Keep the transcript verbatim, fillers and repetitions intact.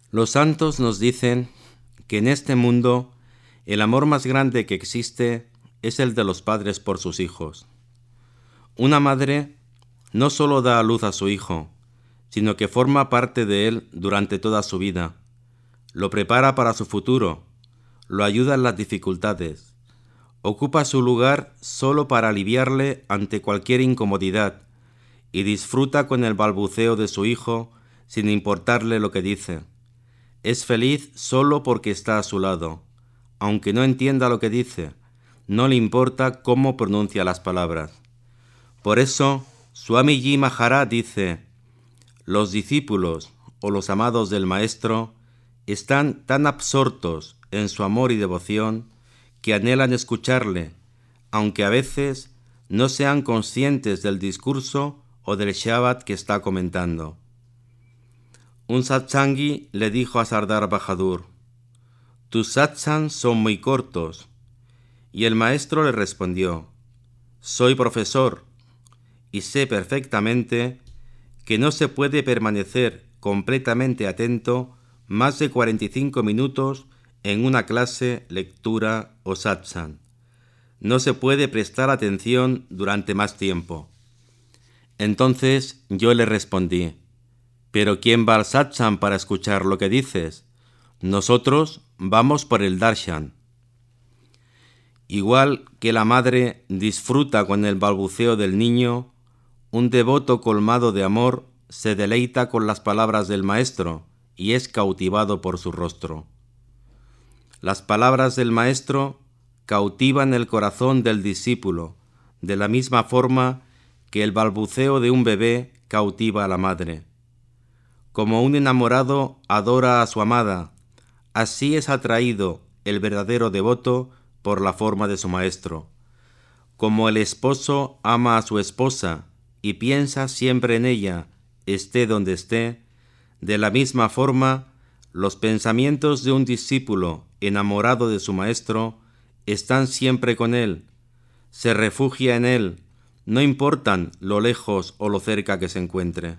Los santos nos dicen que en este mundo el amor más grande que existe es el de los padres por sus hijos. Una madre no solo da a luz a su hijo, sino que forma parte de él durante toda su vida, lo prepara para su futuro, lo ayuda en las dificultades, ocupa su lugar solo para aliviarle ante cualquier incomodidad y disfruta con el balbuceo de su hijo sin importarle lo que dice. Es feliz solo porque está a su lado, aunque no entienda lo que dice, no le importa cómo pronuncia las palabras. Por eso, Swamiji Maharaj dice: los discípulos o los amados del Maestro están tan absortos en su amor y devoción que anhelan escucharle, aunque a veces no sean conscientes del discurso o del Shabad que está comentando. Un satsangi le dijo a Sardar Bahadur: tus satsangs son muy cortos. Y el maestro le respondió: soy profesor y sé perfectamente que no se puede permanecer completamente atento más de cuarenta y cinco minutos en una clase, lectura o satsang. No se puede prestar atención durante más tiempo. Entonces yo le respondí: ¿pero quién va al satsang para escuchar lo que dices? Nosotros vamos por el darshan. Igual que la madre disfruta con el balbuceo del niño, un devoto colmado de amor se deleita con las palabras del maestro y es cautivado por su rostro. Las palabras del maestro cautivan el corazón del discípulo, de la misma forma que el balbuceo de un bebé cautiva a la madre. Como un enamorado adora a su amada, así es atraído el verdadero devoto por la forma de su maestro. Como el esposo ama a su esposa y piensa siempre en ella, esté donde esté, de la misma forma, los pensamientos de un discípulo enamorado de su maestro están siempre con él, se refugia en él, no importan lo lejos o lo cerca que se encuentre.